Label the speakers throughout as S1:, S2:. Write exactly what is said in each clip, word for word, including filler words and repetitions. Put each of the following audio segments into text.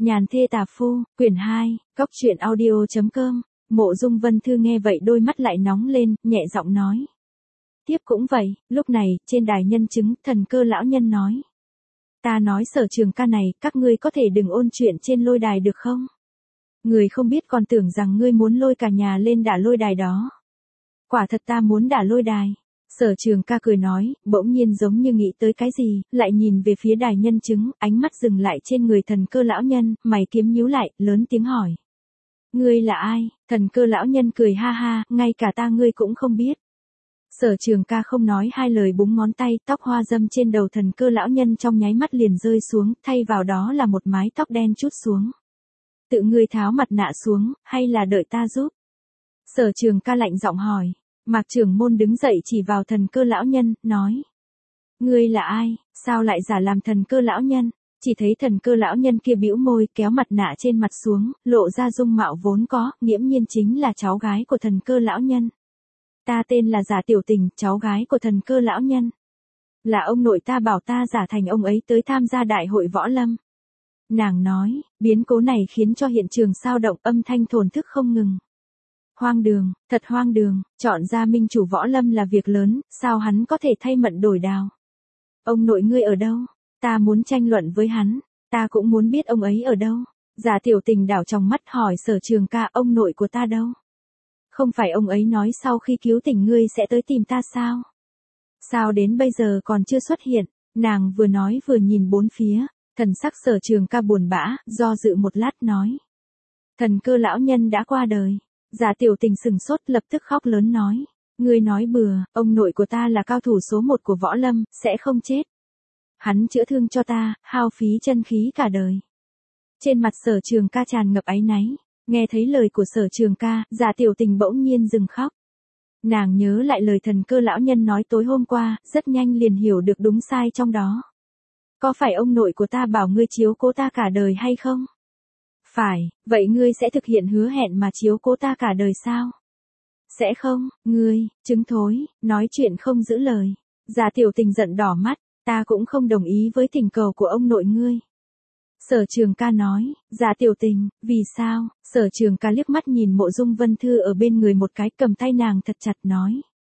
S1: Nhàn thê tà phu, quyển hai, cóc truyện audio chấm com. Mộ Dung Vân Thư nghe vậy đôi mắt lại nóng lên, nhẹ giọng nói. Tiếp cũng vậy, lúc này, trên đài nhân chứng, Thần Cơ lão nhân nói. Ta nói Sở Trường ca này, các ngươi có thể đừng ôn chuyện trên lôi đài được không? Người không biết còn tưởng rằng ngươi muốn lôi cả nhà lên đả lôi đài đó. Quả thật ta muốn đả lôi đài. Sở Trường ca cười nói, bỗng nhiên giống như nghĩ tới cái gì, lại nhìn về phía đài nhân chứng, ánh mắt dừng lại trên người Thần Cơ lão nhân, mày kiếm nhíu lại, lớn tiếng hỏi. Ngươi là ai? Thần Cơ lão nhân cười ha ha, ngay cả ta ngươi cũng không biết. Sở Trường ca không nói hai lời búng ngón tay, tóc hoa dâm trên đầu Thần Cơ lão nhân trong nháy mắt liền rơi xuống, thay vào đó là một mái tóc đen trút xuống. Tự ngươi tháo mặt nạ xuống, hay là đợi ta giúp? Sở Trường ca lạnh giọng hỏi. Mạc trưởng môn đứng dậy chỉ vào Thần Cơ lão nhân, nói. Ngươi là ai, sao lại giả làm Thần Cơ lão nhân? Chỉ thấy Thần Cơ lão nhân kia bĩu môi, kéo mặt nạ trên mặt xuống, lộ ra dung mạo vốn có, nghiễm nhiên chính là cháu gái của Thần Cơ lão nhân. Ta tên là Giả Tiểu Tình, cháu gái của Thần Cơ lão nhân. Là ông nội ta bảo ta giả thành ông ấy tới tham gia đại hội võ lâm. Nàng nói, biến cố này khiến cho hiện trường sao động, âm thanh thổn thức không ngừng. Hoang đường, thật hoang đường, chọn ra minh chủ võ lâm là việc lớn, sao hắn có thể thay mận đổi đào? Ông nội ngươi ở đâu? Ta muốn tranh luận với hắn, ta cũng muốn biết ông ấy ở đâu. Giả Tiểu Tình đảo trong mắt hỏi Sở Trường ca, ông nội của ta đâu? Không phải ông ấy nói sau khi cứu tỉnh ngươi sẽ tới tìm ta sao? Sao đến bây giờ còn chưa xuất hiện? Nàng vừa nói vừa nhìn bốn phía, thần sắc Sở Trường ca buồn bã, do dự một lát nói. Thần Cơ lão nhân đã qua đời. Giả Tiểu Tình sừng sốt lập tức khóc lớn nói. Ngươi nói bừa, ông nội của ta là cao thủ số một của võ lâm, sẽ không chết. Hắn chữa thương cho ta, hao phí chân khí cả đời. Trên mặt Sở Trường ca tràn ngập áy náy, nghe thấy lời của Sở Trường ca, Giả Tiểu Tình bỗng nhiên dừng khóc. Nàng nhớ lại lời Thần Cơ lão nhân nói tối hôm qua, rất nhanh liền hiểu được đúng sai trong đó. Có phải ông nội của ta bảo ngươi chiếu cố ta cả đời hay không? Phải, vậy ngươi sẽ thực hiện hứa hẹn mà chiếu cố ta cả đời sao? Sẽ không, ngươi, trứng thối, nói chuyện không giữ lời. Giả Tiểu Tình giận đỏ mắt, ta cũng không đồng ý với thỉnh cầu của ông nội ngươi. Sở Trường ca nói, Giả Tiểu Tình, vì sao? Sở Trường ca liếc mắt nhìn Mộ Dung Vân Thư ở bên người một cái, cầm tay nàng thật chặt nói.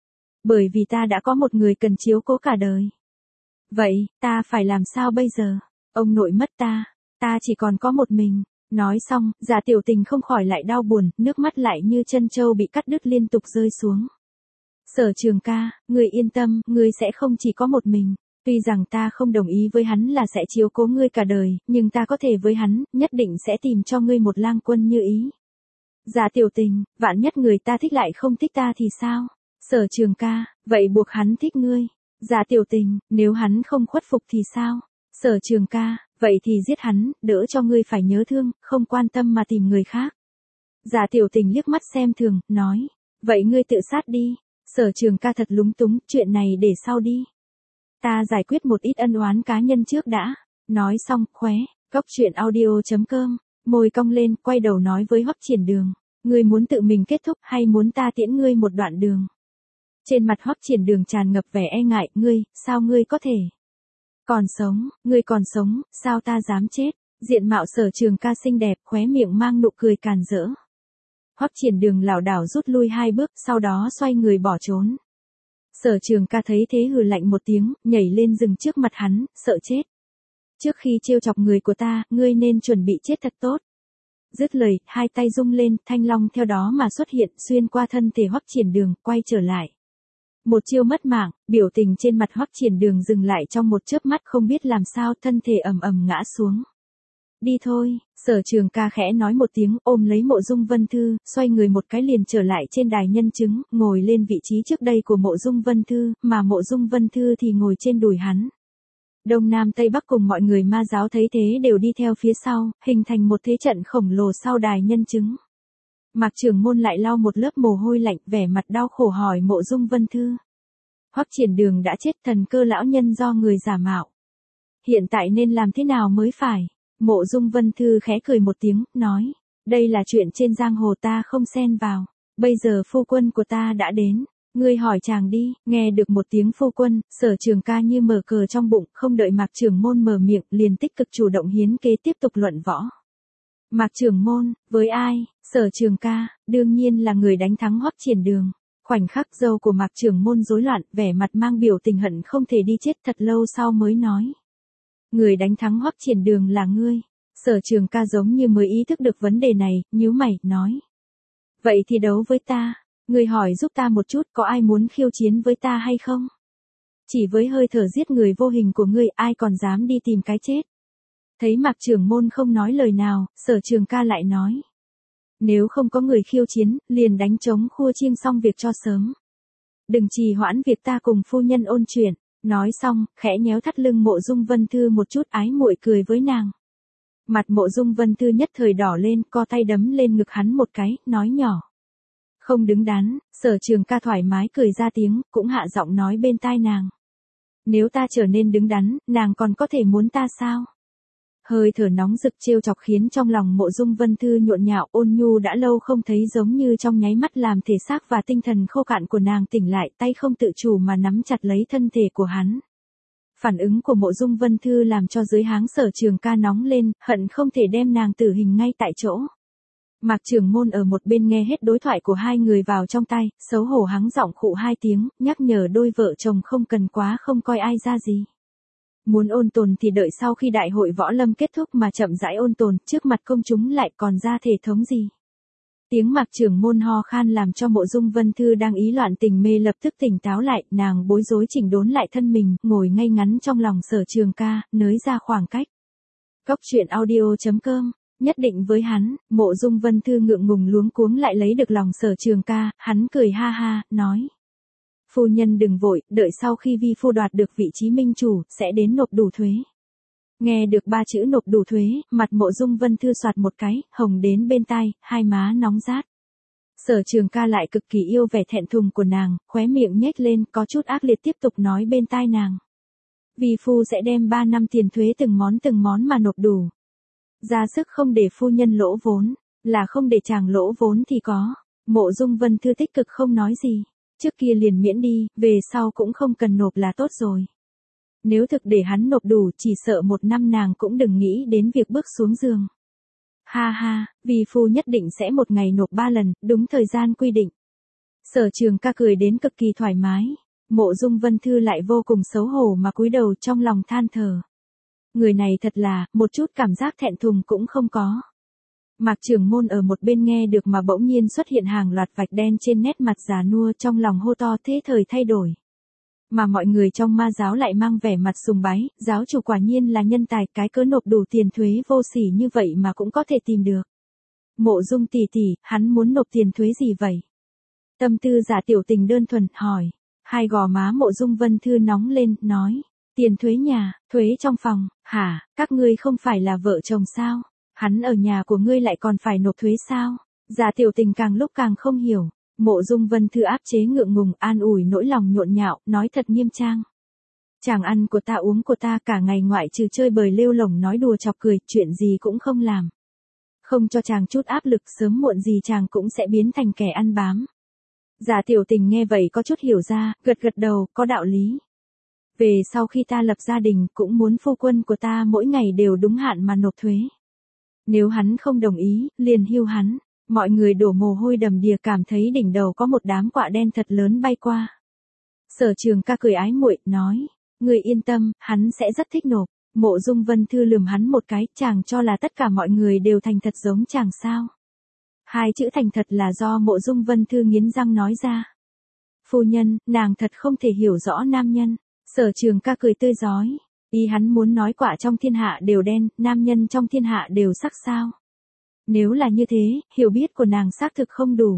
S1: Bởi vì ta đã có một người cần chiếu cố cả đời. Vậy, ta phải làm sao bây giờ? Ông nội mất ta, ta chỉ còn có một mình. Nói xong, Giả Tiểu Tình không khỏi lại đau buồn, nước mắt lại như chân trâu bị cắt đứt liên tục rơi xuống. Sở Trường ca, ngươi yên tâm, ngươi sẽ không chỉ có một mình. Tuy rằng ta không đồng ý với hắn là sẽ chiếu cố ngươi cả đời, nhưng ta có thể với hắn, nhất định sẽ tìm cho ngươi một lang quân như ý. Giả Tiểu Tình, vạn nhất người ta thích lại không thích ta thì sao? Sở Trường ca, vậy buộc hắn thích ngươi. Giả Tiểu Tình, nếu hắn không khuất phục thì sao? Sở Trường ca, vậy thì giết hắn, đỡ cho ngươi phải nhớ thương, không quan tâm mà tìm người khác. Giả Tiểu Tình liếc mắt xem thường, nói, vậy ngươi tự sát đi. Sở Trường ca thật lúng túng, chuyện này để sau đi. Ta giải quyết một ít ân oán cá nhân trước đã. Nói xong, khóe, cóc truyện audio chấm com, môi cong lên, quay đầu nói với Hoắc Triển Đường. Ngươi muốn tự mình kết thúc hay muốn ta tiễn ngươi một đoạn đường? Trên mặt Hoắc Triển Đường tràn ngập vẻ e ngại, ngươi, sao ngươi có thể? Còn sống, ngươi còn sống, sao ta dám chết? Diện mạo Sở Trường ca xinh đẹp, khóe miệng mang nụ cười càn rỡ. Hoắc Triển Đường lảo đảo rút lui hai bước, sau đó xoay người bỏ trốn. Sở Trường ca thấy thế hừ lạnh một tiếng, nhảy lên dừng trước mặt hắn, sợ chết. Trước khi trêu chọc người của ta, ngươi nên chuẩn bị chết thật tốt. Dứt lời, hai tay rung lên, thanh long theo đó mà xuất hiện, xuyên qua thân thể Hoắc Triển Đường, quay trở lại. Một chiêu mất mạng, biểu tình trên mặt Hoắc Triển Đường dừng lại trong một chớp mắt, không biết làm sao, thân thể ầm ầm ngã xuống. Đi thôi, Sở Trường ca khẽ nói một tiếng, ôm lấy Mộ Dung Vân Thư, xoay người một cái liền trở lại trên đài nhân chứng, ngồi lên vị trí trước đây của Mộ Dung Vân Thư, mà Mộ Dung Vân Thư thì ngồi trên đùi hắn. Đông Nam Tây Bắc cùng mọi người ma giáo thấy thế đều đi theo phía sau, hình thành một thế trận khổng lồ sau đài nhân chứng. Mạc trưởng môn lại lau một lớp mồ hôi lạnh, vẻ mặt đau khổ hỏi Mộ Dung Vân Thư. Hoắc Triển Đường đã chết, Thần Cơ lão nhân do người giả mạo. Hiện tại nên làm thế nào mới phải? Mộ Dung Vân Thư khẽ cười một tiếng, nói. Đây là chuyện trên giang hồ ta không xen vào. Bây giờ phu quân của ta đã đến. Ngươi hỏi chàng đi. Nghe được một tiếng phu quân, Sở Trường ca như mở cờ trong bụng, không đợi Mạc trưởng môn mở miệng, liền tích cực chủ động hiến kế tiếp tục luận võ. Mạc Trưởng Môn, với ai? Sở Trường Ca, đương nhiên là người đánh thắng Hoắc Triển Đường. Khoảnh khắc dâu của Mạc Trưởng Môn rối loạn, vẻ mặt mang biểu tình hận không thể đi chết, thật lâu sau mới nói. Người đánh thắng Hoắc Triển Đường là ngươi. Sở Trường Ca giống như mới ý thức được vấn đề này, nhíu mày, nói. Vậy thì đấu với ta. Ngươi hỏi giúp ta một chút, có ai muốn khiêu chiến với ta hay không? Chỉ với hơi thở giết người vô hình của ngươi, ai còn dám đi tìm cái chết? Thấy Mạc Trưởng Môn không nói lời nào, Sở Trường Ca lại nói. Nếu không có người khiêu chiến, liền đánh trống khua chiêng xong việc cho sớm. Đừng trì hoãn việc ta cùng phu nhân ôn chuyện. Nói xong, khẽ nhéo thắt lưng Mộ Dung Vân Thư một chút, ái muội cười với nàng. Mặt Mộ Dung Vân Thư nhất thời đỏ lên, co tay đấm lên ngực hắn một cái, nói nhỏ. Không đứng đắn. Sở Trường Ca thoải mái cười ra tiếng, cũng hạ giọng nói bên tai nàng. Nếu ta trở nên đứng đắn, nàng còn có thể muốn ta sao? Hơi thở nóng rực trêu chọc khiến trong lòng Mộ Dung Vân Thư nhộn nhạo, ôn nhu đã lâu không thấy giống như trong nháy mắt làm thể xác và tinh thần khô cạn của nàng tỉnh lại, tay không tự chủ mà nắm chặt lấy thân thể của hắn. Phản ứng của Mộ Dung Vân Thư làm cho dưới háng Sở Trường Ca nóng lên, hận không thể đem nàng tử hình ngay tại chỗ. Mạc Trưởng Môn ở một bên nghe hết đối thoại của hai người vào trong tai, xấu hổ hắng giọng khụ hai tiếng, nhắc nhở đôi vợ chồng không cần quá không coi ai ra gì. Muốn ôn tồn thì đợi sau khi đại hội võ lâm kết thúc mà chậm rãi ôn tồn, trước mặt công chúng lại còn ra thể thống gì. Tiếng Mạc Trưởng Môn ho khan làm cho Mộ Dung Vân Thư đang ý loạn tình mê lập tức tỉnh táo lại, nàng bối rối chỉnh đốn lại thân mình, ngồi ngay ngắn trong lòng Sở Trường Ca, nới ra khoảng cách. Cốc truyện audio chấm com. Nhất định với hắn, Mộ Dung Vân Thư ngượng ngùng luống cuống lại lấy được lòng Sở Trường Ca, hắn cười ha ha, nói. Phu nhân đừng vội, đợi sau khi vi phu đoạt được vị trí minh chủ, sẽ đến nộp đủ thuế. Nghe được ba chữ nộp đủ thuế, mặt Mộ Dung Vân Thư soạt một cái, hồng đến bên tai, hai má nóng rát. Sở Trường Ca lại cực kỳ yêu vẻ thẹn thùng của nàng, khóe miệng nhếch lên, có chút ác liệt tiếp tục nói bên tai nàng. Vi phu sẽ đem ba năm tiền thuế từng món từng món mà nộp đủ. Ra sức không để phu nhân lỗ vốn, là không để chàng lỗ vốn thì có. Mộ Dung Vân Thư tích cực không nói gì. Trước kia liền miễn đi, về sau cũng không cần nộp là tốt rồi. Nếu thực để hắn nộp đủ, chỉ sợ một năm nàng cũng đừng nghĩ đến việc bước xuống giường. Ha ha, vì phu nhất định sẽ một ngày nộp ba lần, đúng thời gian quy định. Sở Trường Ca cười đến cực kỳ thoải mái. Mộ Dung Vân Thư lại vô cùng xấu hổ mà cúi đầu trong lòng than thở. Người này thật là, một chút cảm giác thẹn thùng cũng không có. Mạc Trưởng Môn ở một bên nghe được mà bỗng nhiên xuất hiện hàng loạt vạch đen trên nét mặt già nua, trong lòng hô to thế thời thay đổi. Mà mọi người trong Ma giáo lại mang vẻ mặt sùng bái, giáo chủ quả nhiên là nhân tài, cái cớ nộp đủ tiền thuế vô sỉ như vậy mà cũng có thể tìm được. Mộ Dung tỷ tỷ, hắn muốn nộp tiền thuế gì vậy? Tâm tư giả tiểu tình đơn thuần, hỏi. Hai gò má Mộ Dung Vân Thư nóng lên, nói. Tiền thuế nhà, thuế trong phòng, hả, các ngươi không phải là vợ chồng sao? Hắn ở nhà của ngươi lại còn phải nộp thuế sao? Giả tiểu tình càng lúc càng không hiểu. Mộ Dung Vân Thư áp chế ngượng ngùng, an ủi nỗi lòng nhộn nhạo, nói thật nghiêm trang. Chàng ăn của ta uống của ta cả ngày ngoại trừ chơi bời lêu lổng nói đùa chọc cười, chuyện gì cũng không làm. Không cho chàng chút áp lực, sớm muộn gì chàng cũng sẽ biến thành kẻ ăn bám. Giả tiểu tình nghe vậy có chút hiểu ra, gật gật đầu, có đạo lý. Về sau khi ta lập gia đình, cũng muốn phu quân của ta mỗi ngày đều đúng hạn mà nộp thuế. Nếu hắn không đồng ý, liền hưu hắn. Mọi người đổ mồ hôi đầm đìa, cảm thấy đỉnh đầu có một đám quạ đen thật lớn bay qua. Sở Trường Ca cười ái muội, nói, người yên tâm, hắn sẽ rất thích nộp. Mộ Dung Vân Thư lườm hắn một cái, chàng cho là tất cả mọi người đều thành thật giống chàng sao? Hai chữ thành thật là do Mộ Dung Vân Thư nghiến răng nói ra. Phu nhân, nàng thật không thể hiểu rõ nam nhân. Sở Trường Ca cười tươi rói, ý hắn muốn nói quạ trong thiên hạ đều đen, nam nhân trong thiên hạ đều sắc sao? Nếu là như thế, hiểu biết của nàng xác thực không đủ.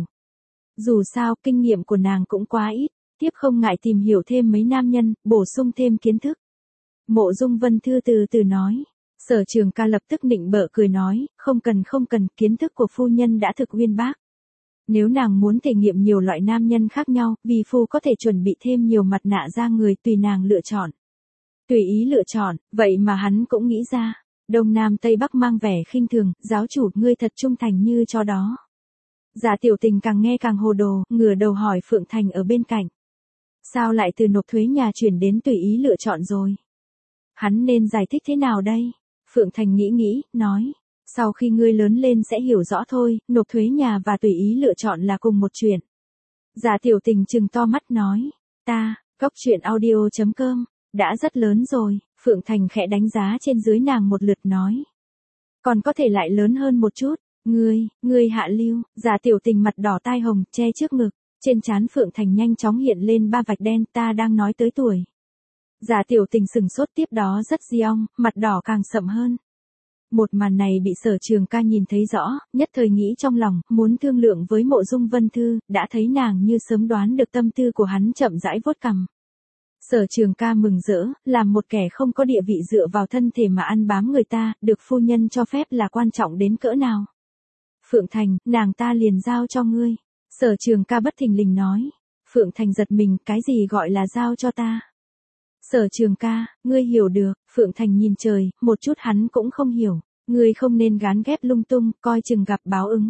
S1: Dù sao, kinh nghiệm của nàng cũng quá ít, tiếp không ngại tìm hiểu thêm mấy nam nhân, bổ sung thêm kiến thức. Mộ Dung Vân Thư từ từ nói. Sở Trường Ca lập tức nịnh bợ cười nói, không cần không cần, kiến thức của phu nhân đã thực uyên bác. Nếu nàng muốn thể nghiệm nhiều loại nam nhân khác nhau, vì phu có thể chuẩn bị thêm nhiều mặt nạ ra người, tùy nàng lựa chọn. Tùy ý lựa chọn, vậy mà hắn cũng nghĩ ra. Đông Nam Tây Bắc mang vẻ khinh thường, giáo chủ, ngươi thật trung thành như cho đó. Giả tiểu tình càng nghe càng hồ đồ, ngửa đầu hỏi Phượng Thành ở bên cạnh. Sao lại từ nộp thuế nhà chuyển đến tùy ý lựa chọn rồi? Hắn nên giải thích thế nào đây? Phượng Thành nghĩ nghĩ, nói. Sau khi ngươi lớn lên sẽ hiểu rõ thôi, nộp thuế nhà và tùy ý lựa chọn là cùng một chuyện. Giả Tiểu Tình trừng to mắt nói, ta, cóc truyện audio chấm com, đã rất lớn rồi, Phượng Thành khẽ đánh giá trên dưới nàng một lượt nói. Còn có thể lại lớn hơn một chút, ngươi, ngươi hạ lưu, Giả Tiểu Tình mặt đỏ tai hồng, che trước ngực, trên trán Phượng Thành nhanh chóng hiện lên ba vạch đen, ta đang nói tới tuổi. Giả Tiểu Tình sừng sốt, tiếp đó rất giong, mặt đỏ càng sậm hơn. Một màn này bị Sở Trường Ca nhìn thấy rõ, nhất thời nghĩ trong lòng, muốn thương lượng với Mộ Dung Vân Thư, đã thấy nàng như sớm đoán được tâm tư của hắn, chậm rãi vuốt cằm. Sở Trường Ca mừng rỡ, làm một kẻ không có địa vị dựa vào thân thể mà ăn bám người ta, được phu nhân cho phép là quan trọng đến cỡ nào. Phượng Thành, nàng ta liền giao cho ngươi. Sở Trường Ca bất thình lình nói. Phượng Thành giật mình, cái gì gọi là giao cho ta? Sở Trường Ca, ngươi hiểu được. Phượng Thành nhìn trời, một chút hắn cũng không hiểu. Ngươi không nên gán ghép lung tung, coi chừng gặp báo ứng.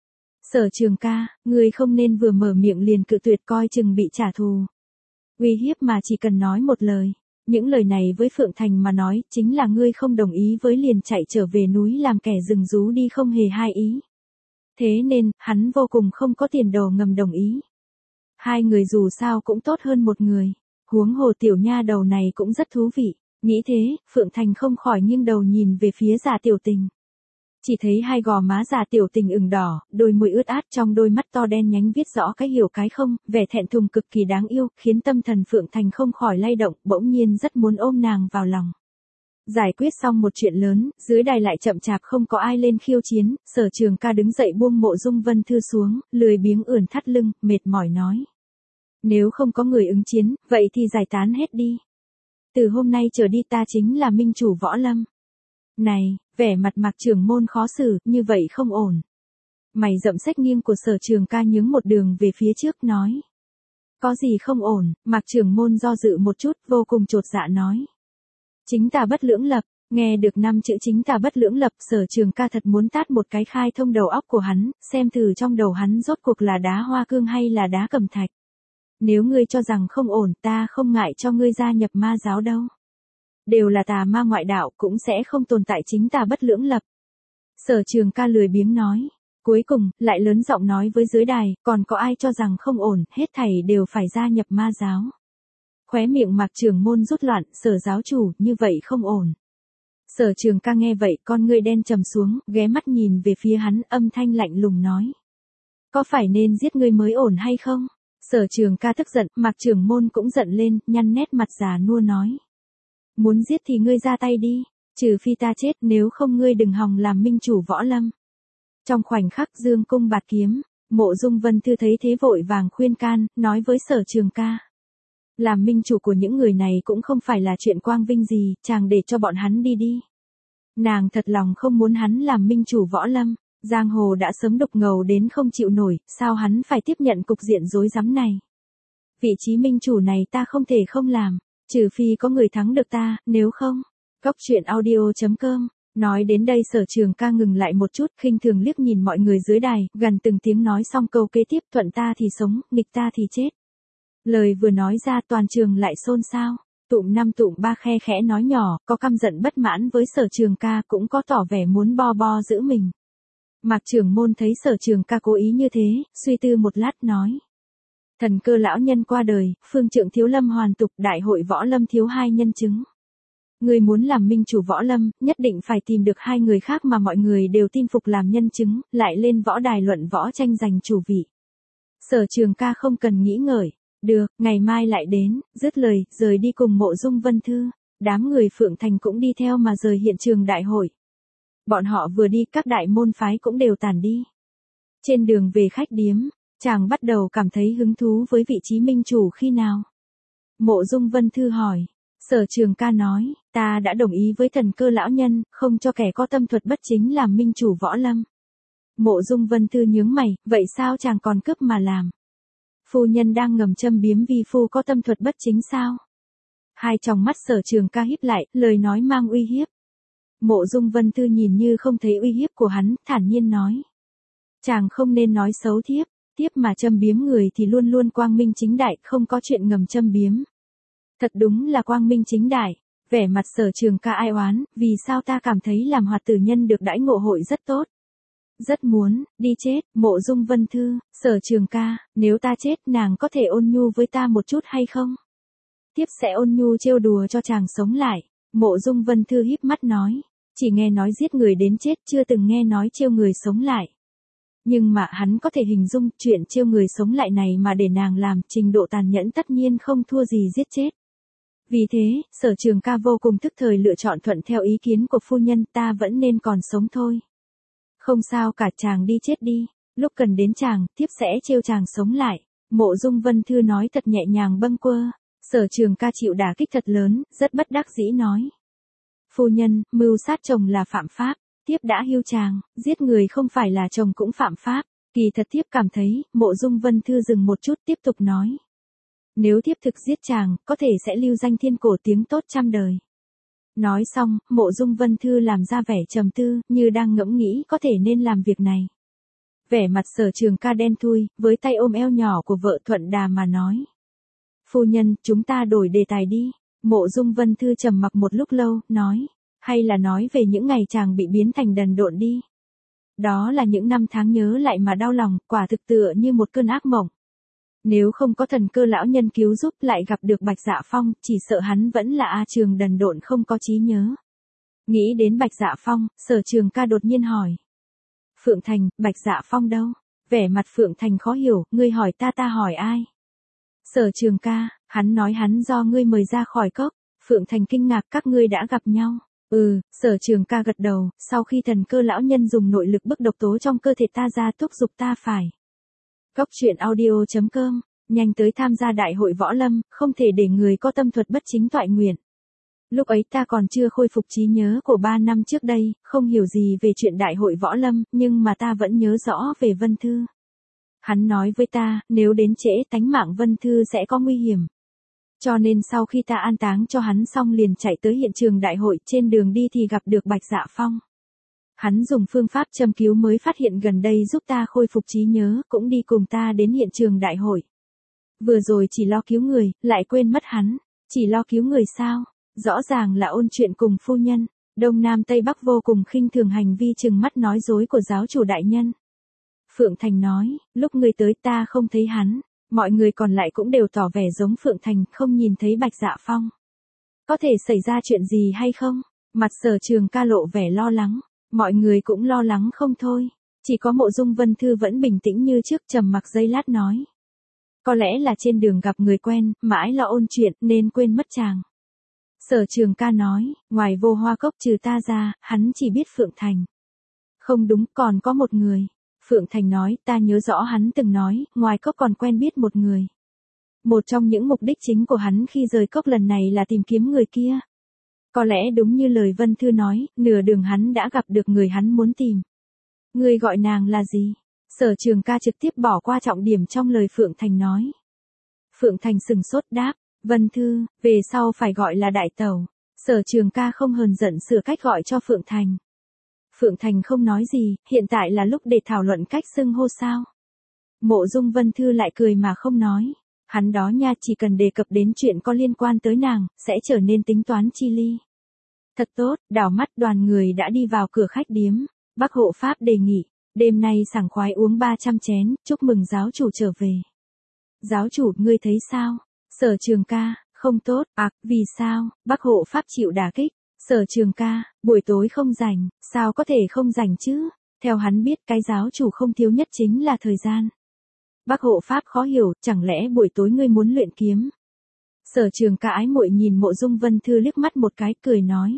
S1: Sở Trường Ca, ngươi không nên vừa mở miệng liền cự tuyệt, coi chừng bị trả thù. Uy hiếp mà chỉ cần nói một lời. Những lời này với Phượng Thành mà nói, chính là ngươi không đồng ý với liền chạy trở về núi làm kẻ rừng rú đi, không hề hai ý. Thế nên, hắn vô cùng không có tiền đồ ngầm đồng ý. Hai người dù sao cũng tốt hơn một người. Huống hồ tiểu nha đầu này cũng rất thú vị. Nghĩ thế, Phượng Thành không khỏi nghiêng đầu nhìn về phía Giả Tiểu Tình. Chỉ thấy hai gò má Giả Tiểu Tình ửng đỏ, đôi môi ướt át, trong đôi mắt to đen nhánh viết rõ cái hiểu cái không, vẻ thẹn thùng cực kỳ đáng yêu, khiến tâm thần Phượng Thành không khỏi lay động, bỗng nhiên rất muốn ôm nàng vào lòng. Giải quyết xong một chuyện lớn, dưới đài lại chậm chạp không có ai lên khiêu chiến, Sở Trường Ca đứng dậy buông Mộ Dung Vân Thư xuống, lười biếng ườn thắt lưng, mệt mỏi nói. Nếu không có người ứng chiến, vậy thì giải tán hết đi. Từ hôm nay trở đi ta chính là minh chủ võ lâm. Này, vẻ mặt Mạc Trưởng Môn khó xử, như vậy không ổn. Mày rậm xách nghiêng của Sở Trường Ca nhướng một đường về phía trước nói. Có gì không ổn, Mạc Trưởng Môn do dự một chút, vô cùng chột dạ nói. Chính tà bất lưỡng lập, nghe được năm chữ chính tà bất lưỡng lập, Sở Trường Ca thật muốn tát một cái khai thông đầu óc của hắn, xem thử trong đầu hắn rốt cuộc là đá hoa cương hay là đá cẩm thạch. Nếu ngươi cho rằng không ổn, ta không ngại cho ngươi gia nhập ma giáo đâu. Đều là tà ma ngoại đạo, cũng sẽ không tồn tại chính tà bất lưỡng lập. Sở Trường Ca lười biếng nói. Cuối cùng, lại lớn giọng nói với dưới đài, còn có ai cho rằng không ổn, hết thảy đều phải gia nhập ma giáo. Khóe miệng Mạc Trưởng Môn rút loạn, Sở giáo chủ, như vậy không ổn. Sở Trường Ca nghe vậy, con ngươi đen trầm xuống, ghé mắt nhìn về phía hắn, âm thanh lạnh lùng nói. Có phải nên giết ngươi mới ổn hay không? Sở Trường Ca tức giận, Mạc Trưởng Môn cũng giận lên, nhăn nét mặt già nua nói. Muốn giết thì ngươi ra tay đi, trừ phi ta chết, nếu không ngươi đừng hòng làm minh chủ võ lâm. Trong khoảnh khắc dương cung bạt kiếm, Mộ Dung Vân Thư thấy thế vội vàng khuyên can, nói với Sở Trường Ca. Làm minh chủ của những người này cũng không phải là chuyện quang vinh gì, chàng để cho bọn hắn đi đi. Nàng thật lòng không muốn hắn làm minh chủ võ lâm, giang hồ đã sớm đục ngầu đến không chịu nổi, sao hắn phải tiếp nhận cục diện rối rắm này. Vị trí minh chủ này ta không thể không làm, trừ phi có người thắng được ta, nếu không. Cóc truyện audio chấm com. Nói đến đây Sở Trường Ca ngừng lại một chút, khinh thường liếc nhìn mọi người dưới đài, gần từng tiếng nói xong câu kế tiếp, thuận ta thì sống, nghịch ta thì chết. Lời vừa nói ra toàn trường lại xôn xao, tụm năm tụm ba khe khẽ nói nhỏ, có căm giận bất mãn với Sở Trường Ca, cũng có tỏ vẻ muốn bo bo giữ mình. Mạc Trưởng Môn thấy Sở Trường Ca cố ý như thế, suy tư một lát nói. Thần Cơ lão nhân qua đời, phương trượng thiếu lâm hoàn tục, đại hội võ lâm thiếu hai nhân chứng. Người muốn làm minh chủ võ lâm, nhất định phải tìm được hai người khác mà mọi người đều tin phục làm nhân chứng, lại lên võ đài luận võ tranh giành chủ vị. Sở Trường Ca không cần nghĩ ngợi. Được, ngày mai lại đến, dứt lời, rời đi cùng Mộ Dung Vân Thư. Đám người Phượng Thành cũng đi theo mà rời hiện trường đại hội. Bọn họ vừa đi, các đại môn phái cũng đều tản đi. Trên đường về khách điếm, chàng bắt đầu cảm thấy hứng thú với vị trí minh chủ khi nào. Mộ Dung Vân Thư hỏi. Sở Trường Ca nói, ta đã đồng ý với Thần Cơ lão nhân, không cho kẻ có tâm thuật bất chính làm minh chủ võ lâm. Mộ Dung Vân Thư nhướng mày, vậy sao chàng còn cướp mà làm? Phu nhân đang ngầm châm biếm vi phu có tâm thuật bất chính sao? Hai tròng mắt Sở Trường Ca híp lại, lời nói mang uy hiếp. Mộ Dung Vân Thư nhìn như không thấy uy hiếp của hắn, thản nhiên nói. Chàng không nên nói xấu thiếp, thiếp mà châm biếm người thì luôn luôn quang minh chính đại, không có chuyện ngầm châm biếm. Thật đúng là quang minh chính đại. Vẻ mặt Sở Trường Ca ai oán, vì sao ta cảm thấy làm hoạt tử nhân được đãi ngộ hội rất tốt. Rất muốn, đi chết, Mộ Dung Vân Thư, Sở Trường Ca, nếu ta chết nàng có thể ôn nhu với ta một chút hay không? Tiếp sẽ ôn nhu trêu đùa cho chàng sống lại. Mộ Dung Vân Thư híp mắt nói, chỉ nghe nói giết người đến chết chưa từng nghe nói trêu người sống lại. Nhưng mà hắn có thể hình dung chuyện trêu người sống lại này mà để nàng làm, trình độ tàn nhẫn tất nhiên không thua gì giết chết. Vì thế, Sở Trường Ca vô cùng thức thời lựa chọn thuận theo ý kiến của phu nhân, ta vẫn nên còn sống thôi. Không sao cả, chàng đi chết đi, lúc cần đến chàng, tiếp sẽ trêu chàng sống lại. Mộ Dung Vân Thư nói thật nhẹ nhàng bâng quơ. Sở Trường Ca chịu đả kích thật lớn, rất bất đắc dĩ nói. Phu nhân, mưu sát chồng là phạm pháp, tiếp đã hưu chàng, giết người không phải là chồng cũng phạm pháp. Kỳ thật tiếp cảm thấy, Mộ Dung Vân Thư dừng một chút tiếp tục nói. Nếu tiếp thực giết chàng, có thể sẽ lưu danh thiên cổ tiếng tốt trăm đời. Nói xong, Mộ Dung Vân Thư làm ra vẻ trầm tư, như đang ngẫm nghĩ có thể nên làm việc này. Vẻ mặt Sở Trường Ca đen thui, với tay ôm eo nhỏ của vợ thuận đà mà nói. Phu nhân, chúng ta đổi đề tài đi. Mộ Dung Vân Thư trầm mặc một lúc lâu, nói. Hay là nói về những ngày chàng bị biến thành đần độn đi. Đó là những năm tháng nhớ lại mà đau lòng, quả thực tựa như một cơn ác mộng. Nếu không có Thần Cơ lão nhân cứu giúp lại gặp được Bạch Dạ Phong, chỉ sợ hắn vẫn là A Trường đần độn không có trí nhớ. Nghĩ đến Bạch Dạ Phong, Sở Trường Ca đột nhiên hỏi. Phượng Thành, Bạch Dạ Phong đâu? Vẻ mặt Phượng Thành khó hiểu, ngươi hỏi ta ta hỏi ai? Sở Trường Ca, hắn nói hắn do ngươi mời ra khỏi cốc. Phượng Thành kinh ngạc, các ngươi đã gặp nhau. Ừ, Sở Trường Ca gật đầu, sau khi Thần Cơ lão nhân dùng nội lực bức độc tố trong cơ thể ta ra thúc giục ta phải. Cốc truyện audio chấm com, nhanh tới tham gia đại hội võ lâm, không thể để người có tâm thuật bất chính toại nguyện. Lúc ấy ta còn chưa khôi phục trí nhớ của ba năm trước đây, không hiểu gì về chuyện đại hội võ lâm, nhưng mà ta vẫn nhớ rõ về Vân Thư. Hắn nói với ta, nếu đến trễ tánh mạng Vân Thư sẽ có nguy hiểm. Cho nên sau khi ta an táng cho hắn xong liền chạy tới hiện trường đại hội, trên đường đi thì gặp được Bạch Dạ Phong. Hắn dùng phương pháp châm cứu mới phát hiện gần đây giúp ta khôi phục trí nhớ, cũng đi cùng ta đến hiện trường đại hội. Vừa rồi chỉ lo cứu người, lại quên mất hắn. Chỉ lo cứu người sao? Rõ ràng là ôn chuyện cùng phu nhân. Đông Nam Tây Bắc vô cùng khinh thường hành vi trừng mắt nói dối của giáo chủ đại nhân. Phượng Thành nói, lúc người tới ta không thấy hắn. Mọi người còn lại cũng đều tỏ vẻ giống Phượng Thành, không nhìn thấy Bạch Dạ Phong. Có thể xảy ra chuyện gì hay không? Mặt Sở Trường Ca lộ vẻ lo lắng. Mọi người cũng lo lắng không thôi. Chỉ có Mộ Dung Vân Thư vẫn bình tĩnh như trước, trầm mặc giây lát nói. Có lẽ là trên đường gặp người quen, mãi lo ôn chuyện nên quên mất chàng. Sở Trường Ca nói, ngoài Vô Hoa Cốc trừ ta ra, hắn chỉ biết Phượng Thành. Không đúng, còn có một người. Phượng Thành nói, ta nhớ rõ hắn từng nói, ngoài cốc còn quen biết một người. Một trong những mục đích chính của hắn khi rời cốc lần này là tìm kiếm người kia. Có lẽ đúng như lời Vân Thư nói, nửa đường hắn đã gặp được người hắn muốn tìm. Người gọi nàng là gì? Sở Trường Ca trực tiếp bỏ qua trọng điểm trong lời Phượng Thành nói. Phượng Thành sừng sốt đáp, Vân Thư, về sau phải gọi là đại tẩu. Sở Trường Ca không hờn giận sửa cách gọi cho Phượng Thành. Phượng Thành không nói gì, hiện tại là lúc để thảo luận cách xưng hô sao. Mộ Dung Vân Thư lại cười mà không nói. Hắn đó nha, chỉ cần đề cập đến chuyện có liên quan tới nàng, sẽ trở nên tính toán chi ly. Thật tốt, đảo mắt đoàn người đã đi vào cửa khách điếm. Bác hộ pháp đề nghị, đêm nay sảng khoái uống ba trăm chén, chúc mừng giáo chủ trở về. Giáo chủ, ngươi thấy sao? Sở Trường Ca, không tốt, à, vì sao? Bác hộ pháp chịu đả kích. Sở Trường Ca, buổi tối không rảnh, sao có thể không rảnh chứ? Theo hắn biết cái giáo chủ không thiếu nhất chính là thời gian. Bác hộ pháp khó hiểu, chẳng lẽ buổi tối ngươi muốn luyện kiếm? Sở Trường Ca ái muội nhìn Mộ Dung Vân Thư liếc mắt một cái, cười nói.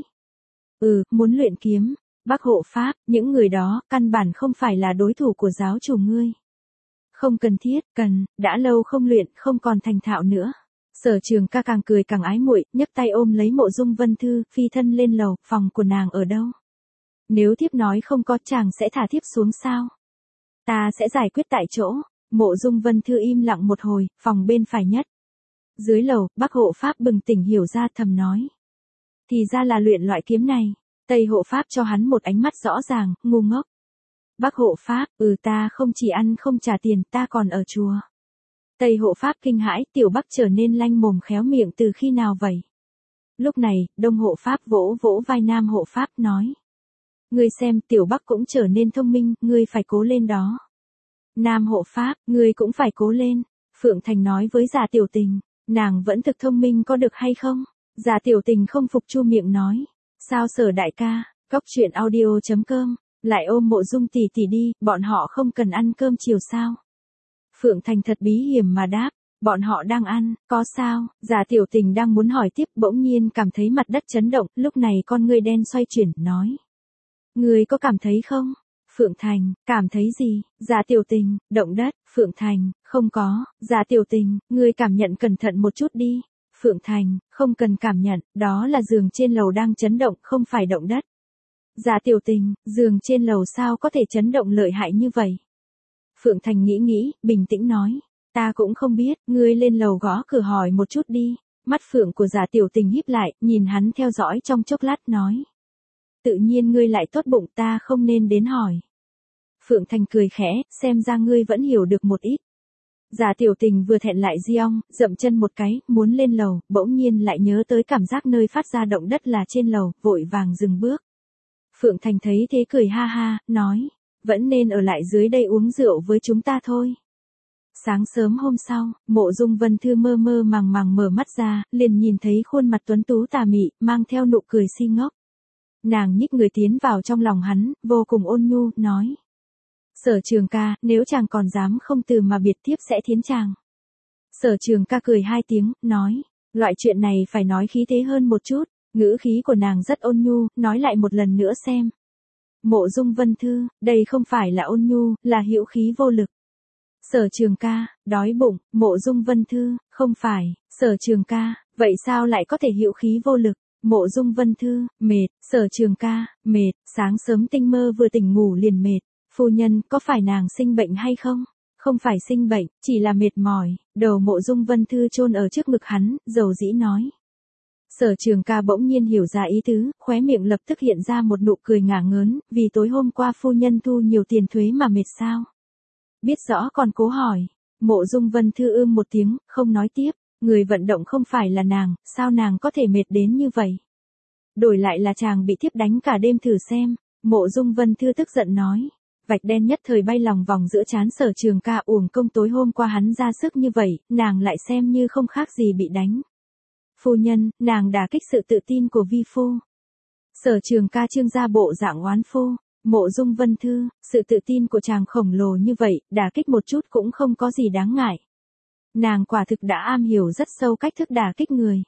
S1: Ừ, muốn luyện kiếm. Bác hộ pháp, những người đó, căn bản không phải là đối thủ của giáo chủ ngươi. Không cần thiết, cần, đã lâu không luyện, không còn thành thạo nữa. Sở Trường Ca càng cười càng ái muội, nhấc tay ôm lấy Mộ Dung Vân Thư, phi thân lên lầu, phòng của nàng ở đâu? Nếu thiếp nói không có, chàng sẽ thả thiếp xuống sao? Ta sẽ giải quyết tại chỗ. Mộ Dung Vân Thư im lặng một hồi, phòng bên phải nhất. Dưới lầu, bác hộ pháp bừng tỉnh hiểu ra, thầm nói. Thì ra là luyện loại kiếm này. Tây hộ pháp cho hắn một ánh mắt rõ ràng, ngu ngốc. Bác hộ pháp, ừ ta không chỉ ăn không trả tiền, ta còn ở chùa. Tây hộ pháp kinh hãi, tiểu Bắc trở nên lanh mồm khéo miệng từ khi nào vậy? Lúc này, Đông hộ pháp vỗ vỗ vai Nam hộ pháp nói. Ngươi xem, Tiểu Bắc cũng trở nên thông minh, ngươi phải cố lên đó. Nam hộ pháp, ngươi cũng phải cố lên. Phượng Thành nói với Giả Tiểu Tình, nàng vẫn thực thông minh có được hay không? Giả Tiểu Tình không phục chu miệng nói. Sao Sở đại ca, Cóc truyện audio chấm com, lại ôm Mộ Dung tỷ tỷ đi, bọn họ không cần ăn cơm chiều sao? Phượng Thành thật bí hiểm mà đáp. Bọn họ đang ăn, có sao? Giả Tiểu Tình đang muốn hỏi tiếp, bỗng nhiên cảm thấy mặt đất chấn động, lúc này con ngươi đen xoay chuyển, nói. Ngươi có cảm thấy không? Phượng Thành, cảm thấy gì? Giả Tiểu Tình, động đất. Phượng Thành, không có. Giả Tiểu Tình, ngươi cảm nhận cẩn thận một chút đi. Phượng Thành, không cần cảm nhận, đó là giường trên lầu đang chấn động, không phải động đất. Giả Tiểu Tình, giường trên lầu sao có thể chấn động lợi hại như vậy? Phượng Thành nghĩ nghĩ, bình tĩnh nói. Ta cũng không biết, ngươi lên lầu gõ cửa hỏi một chút đi. Mắt phượng của Giả Tiểu Tình híp lại, nhìn hắn theo dõi trong chốc lát nói. Tự nhiên ngươi lại tốt bụng, ta không nên đến hỏi. Phượng Thành cười khẽ, xem ra ngươi vẫn hiểu được một ít. Giả Tiểu Tình vừa thẹn lại giong, dậm chân một cái, muốn lên lầu, bỗng nhiên lại nhớ tới cảm giác nơi phát ra động đất là trên lầu, vội vàng dừng bước. Phượng Thành thấy thế cười ha ha, nói, vẫn nên ở lại dưới đây uống rượu với chúng ta thôi. Sáng sớm hôm sau, Mộ Dung Vân Thư mơ mơ màng màng mở mắt ra, liền nhìn thấy khuôn mặt tuấn tú tà mị, mang theo nụ cười si ngốc. Nàng nhích người tiến vào trong lòng hắn, vô cùng ôn nhu, nói. Sở Trường ca, nếu chàng còn dám không từ mà biệt tiếp sẽ thiến chàng. Sở Trường ca cười hai tiếng, nói. Loại chuyện này phải nói khí thế hơn một chút, ngữ khí của nàng rất ôn nhu, nói lại một lần nữa xem. Mộ Dung Vân Thư, đây không phải là ôn nhu, là hữu khí vô lực. Sở Trường ca, đói bụng. Mộ Dung Vân Thư, không phải. Sở Trường ca, vậy sao lại có thể hữu khí vô lực? Mộ Dung Vân Thư, mệt. Sở Trường ca, mệt. Sáng sớm tinh mơ vừa tỉnh ngủ liền mệt. Phu nhân, có phải nàng sinh bệnh hay không? Không phải sinh bệnh, chỉ là mệt mỏi. Đầu Mộ Dung Vân Thư chôn ở trước ngực hắn, dầu dĩ nói. Sở Trường ca bỗng nhiên hiểu ra ý tứ, khóe miệng lập tức hiện ra một nụ cười ngả ngớn, vì tối hôm qua phu nhân thu nhiều tiền thuế mà mệt sao? Biết rõ còn cố hỏi. Mộ Dung Vân Thư ưm một tiếng, không nói tiếp. Người vận động không phải là nàng, sao nàng có thể mệt đến như vậy? Đổi lại là chàng bị tiếp đánh cả đêm thử xem. Mộ Dung Vân Thư tức giận nói. Vạch đen nhất thời bay lòng vòng giữa trán Sở Trường ca, uổng công tối hôm qua hắn ra sức như vậy, nàng lại xem như không khác gì bị đánh. Phu nhân, nàng đả kích sự tự tin của vi phu. Sở Trường ca trương ra bộ dạng oán phu. Mộ Dung Vân Thư, sự tự tin của chàng khổng lồ như vậy, đả kích một chút cũng không có gì đáng ngại. Nàng quả thực đã am hiểu rất sâu cách thức đả kích người.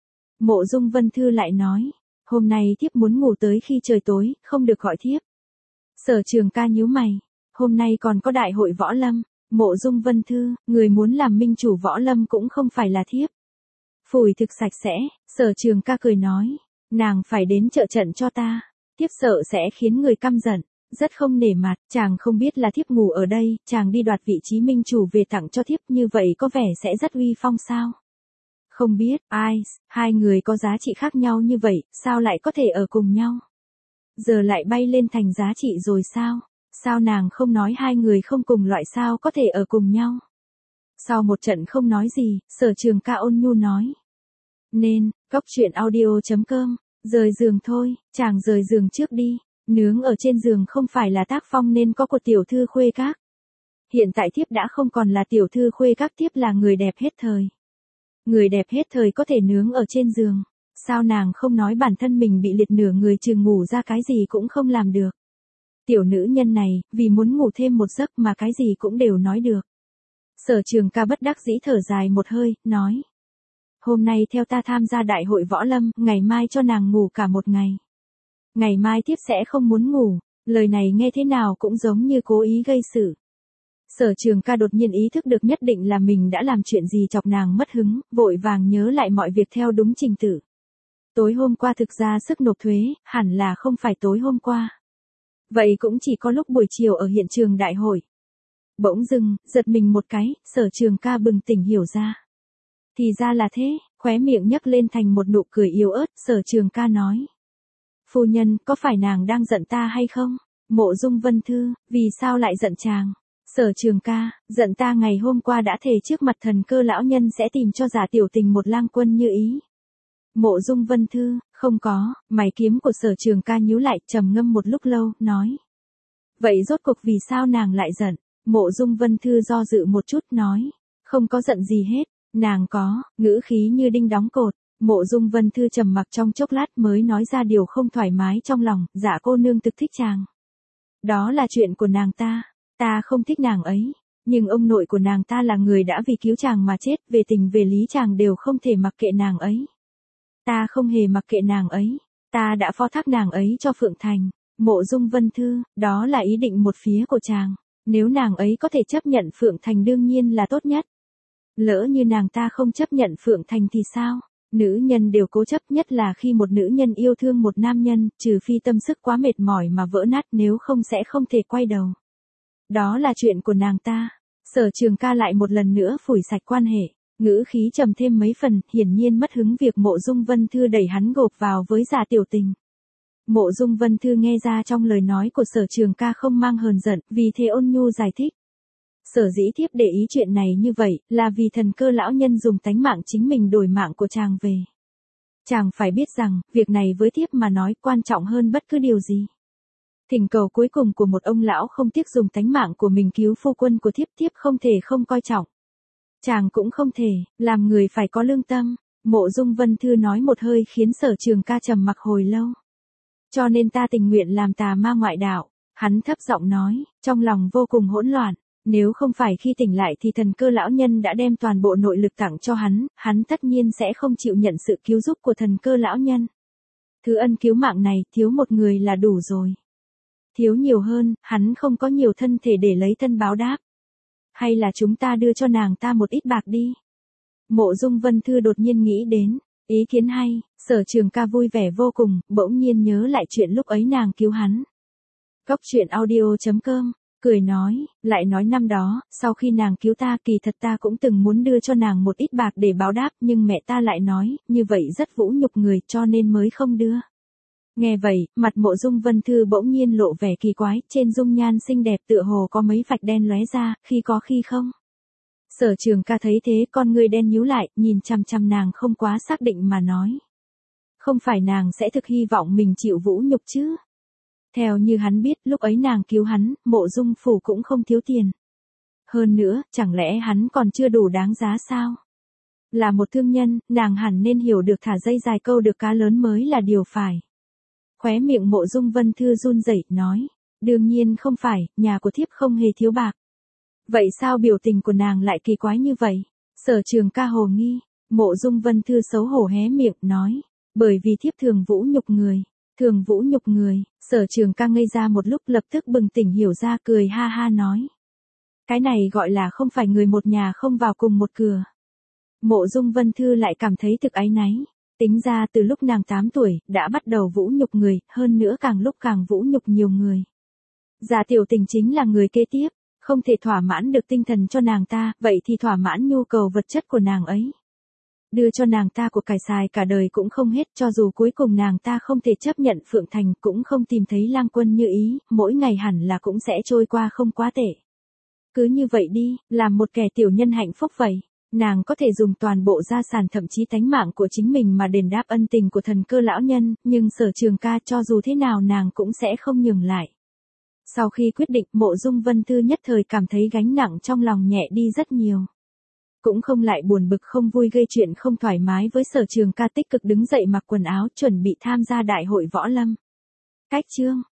S1: Mộ Dung Vân Thư lại nói, hôm nay thiếp muốn ngủ tới khi trời tối, không được gọi thiếp. Sở Trường ca nhíu mày, hôm nay còn có đại hội võ lâm. Mộ Dung Vân Thư, người muốn làm minh chủ võ lâm cũng không phải là thiếp. Phủi thực sạch sẽ. Sở Trường ca cười nói, nàng phải đến trợ trận cho ta. Thiếp sợ sẽ khiến người căm giận, rất không nể mặt, chàng không biết là thiếp ngủ ở đây, chàng đi đoạt vị trí minh chủ về tặng cho thiếp, như vậy có vẻ sẽ rất uy phong sao? Không biết, ai, hai người có giá trị khác nhau như vậy, sao lại có thể ở cùng nhau? Giờ lại bay lên thành giá trị rồi sao? Sao nàng không nói hai người không cùng loại sao có thể ở cùng nhau? Sau một trận không nói gì, Sở Trường ca ôn nhu nói. Nên, Cóc truyện audio chấm com. Rời giường thôi, chàng rời giường trước đi. Nướng ở trên giường không phải là tác phong nên có của tiểu thư khuê các. Hiện tại thiếp đã không còn là tiểu thư khuê các, thiếp là người đẹp hết thời. Người đẹp hết thời có thể nướng ở trên giường. Sao nàng không nói bản thân mình bị liệt nửa người, chừng ngủ ra cái gì cũng không làm được. Tiểu nữ nhân này, vì muốn ngủ thêm một giấc mà cái gì cũng đều nói được. Sở Trường ca bất đắc dĩ thở dài một hơi, nói. Hôm nay theo ta tham gia đại hội võ lâm, ngày mai cho nàng ngủ cả một ngày. Ngày mai thiếp sẽ không muốn ngủ. Lời này nghe thế nào cũng giống như cố ý gây sự. Sở Trường ca đột nhiên ý thức được nhất định là mình đã làm chuyện gì chọc nàng mất hứng, vội vàng nhớ lại mọi việc theo đúng trình tự. Tối hôm qua thực ra sức nộp thuế, hẳn là không phải tối hôm qua. Vậy cũng chỉ có lúc buổi chiều ở hiện trường đại hội. Bỗng dưng, giật mình một cái, Sở Trường ca bừng tỉnh hiểu ra. Thì ra là thế, khóe miệng nhấc lên thành một nụ cười yếu ớt, Sở Trường ca nói. Phu nhân, có phải nàng đang giận ta hay không? Mộ Dung Vân Thư, vì sao lại giận chàng? Sở Trường ca, giận ta ngày hôm qua đã thề trước mặt thần cơ lão nhân sẽ tìm cho Giả Tiểu Tình một lang quân như ý. Mộ Dung Vân Thư, không có, mày kiếm của Sở Trường Ca nhíu lại, trầm ngâm một lúc lâu, nói. Vậy rốt cuộc vì sao nàng lại giận? Mộ Dung Vân Thư do dự một chút, nói. Không có giận gì hết, nàng có, ngữ khí như đinh đóng cột. Mộ Dung Vân Thư trầm mặc trong chốc lát mới nói ra điều không thoải mái trong lòng, dạ cô nương thực thích chàng. Đó là chuyện của nàng ta, ta không thích nàng ấy. Nhưng ông nội của nàng ta là người đã vì cứu chàng mà chết, về tình về lý chàng đều không thể mặc kệ nàng ấy. Ta không hề mặc kệ nàng ấy, ta đã phó thác nàng ấy cho Phượng Thành. Mộ Dung Vân Thư, đó là ý định một phía của chàng, nếu nàng ấy có thể chấp nhận Phượng Thành đương nhiên là tốt nhất. Lỡ như nàng ta không chấp nhận Phượng Thành thì sao? Nữ nhân đều cố chấp, nhất là khi một nữ nhân yêu thương một nam nhân, trừ phi tâm sức quá mệt mỏi mà vỡ nát, nếu không sẽ không thể quay đầu. Đó là chuyện của nàng ta. Sở Trường Ca lại một lần nữa phủi sạch quan hệ, ngữ khí trầm thêm mấy phần, hiển nhiên mất hứng việc Mộ Dung Vân Thư đẩy hắn gộp vào với giả tiểu tình. Mộ Dung Vân Thư nghe ra trong lời nói của Sở Trường Ca không mang hờn giận, vì thế ôn nhu giải thích. Sở dĩ thiếp để ý chuyện này như vậy, là vì Thần Cơ lão nhân dùng tánh mạng chính mình đổi mạng của chàng về. Chàng phải biết rằng, việc này với thiếp mà nói quan trọng hơn bất cứ điều gì. Thỉnh cầu cuối cùng của một ông lão không tiếc dùng tánh mạng của mình cứu phu quân của thiếp, thiếp không thể không coi trọng. Chàng cũng không thể, làm người phải có lương tâm. Mộ Dung Vân Thư nói một hơi khiến Sở Trường Ca trầm mặc hồi lâu. Cho nên ta tình nguyện làm tà ma ngoại đạo, hắn thấp giọng nói, trong lòng vô cùng hỗn loạn. Nếu không phải khi tỉnh lại thì Thần Cơ lão nhân đã đem toàn bộ nội lực tặng cho hắn, hắn tất nhiên sẽ không chịu nhận sự cứu giúp của Thần Cơ lão nhân. Thứ ân cứu mạng này, thiếu một người là đủ rồi. Thiếu nhiều hơn, hắn không có nhiều thân thể để lấy thân báo đáp. Hay là chúng ta đưa cho nàng ta một ít bạc đi. Mộ Dung Vân Thư đột nhiên nghĩ đến, ý kiến hay, Sở Trường Ca vui vẻ vô cùng, bỗng nhiên nhớ lại chuyện lúc ấy nàng cứu hắn. Cốc truyện audio chấm com, cười nói, lại nói năm đó, sau khi nàng cứu ta kỳ thật ta cũng từng muốn đưa cho nàng một ít bạc để báo đáp, nhưng mẹ ta lại nói, như vậy rất vũ nhục người cho nên mới không đưa. Nghe vậy, mặt Mộ Dung Vân Thư bỗng nhiên lộ vẻ kỳ quái, trên dung nhan xinh đẹp tựa hồ có mấy vạch đen lóe ra, khi có khi không. Sở Trường Ca thấy thế, con người đen nhíu lại, nhìn chằm chằm nàng không quá xác định mà nói. Không phải nàng sẽ thực hy vọng mình chịu vũ nhục chứ? Theo như hắn biết, lúc ấy nàng cứu hắn, Mộ Dung phủ cũng không thiếu tiền. Hơn nữa, chẳng lẽ hắn còn chưa đủ đáng giá sao? Là một thương nhân, nàng hẳn nên hiểu được thả dây dài câu được cá lớn mới là điều phải. Khóe miệng Mộ Dung Vân Thư run rẩy, nói, đương nhiên không phải, nhà của thiếp không hề thiếu bạc. Vậy sao biểu tình của nàng lại kỳ quái như vậy? Sở Trường Ca hồ nghi. Mộ Dung Vân Thư xấu hổ hé miệng, nói, bởi vì thiếp thường vũ nhục người. Thường vũ nhục người. Sở Trường Ca ngây ra một lúc, lập tức bừng tỉnh hiểu ra, cười ha ha nói. Cái này gọi là không phải người một nhà không vào cùng một cửa. Mộ Dung Vân Thư lại cảm thấy thực áy náy. Tính ra từ lúc nàng tám tuổi, đã bắt đầu vũ nhục người, hơn nữa càng lúc càng vũ nhục nhiều người. Giả tiểu tình chính là người kế tiếp, không thể thỏa mãn được tinh thần cho nàng ta, vậy thì thỏa mãn nhu cầu vật chất của nàng ấy. Đưa cho nàng ta của cải xài cả đời cũng không hết, cho dù cuối cùng nàng ta không thể chấp nhận Phượng Thành, cũng không tìm thấy Lang Quân như ý, mỗi ngày hẳn là cũng sẽ trôi qua không quá tệ. Cứ như vậy đi, làm một kẻ tiểu nhân hạnh phúc vậy. Nàng có thể dùng toàn bộ gia sản thậm chí tánh mạng của chính mình mà đền đáp ân tình của Thần Cơ lão nhân, nhưng Sở Trường Ca cho dù thế nào nàng cũng sẽ không nhường lại. Sau khi quyết định, Mộ Dung Vân Thư nhất thời cảm thấy gánh nặng trong lòng nhẹ đi rất nhiều. Cũng không lại buồn bực không vui gây chuyện không thoải mái với Sở Trường Ca, tích cực đứng dậy mặc quần áo chuẩn bị tham gia đại hội võ lâm. Cách chương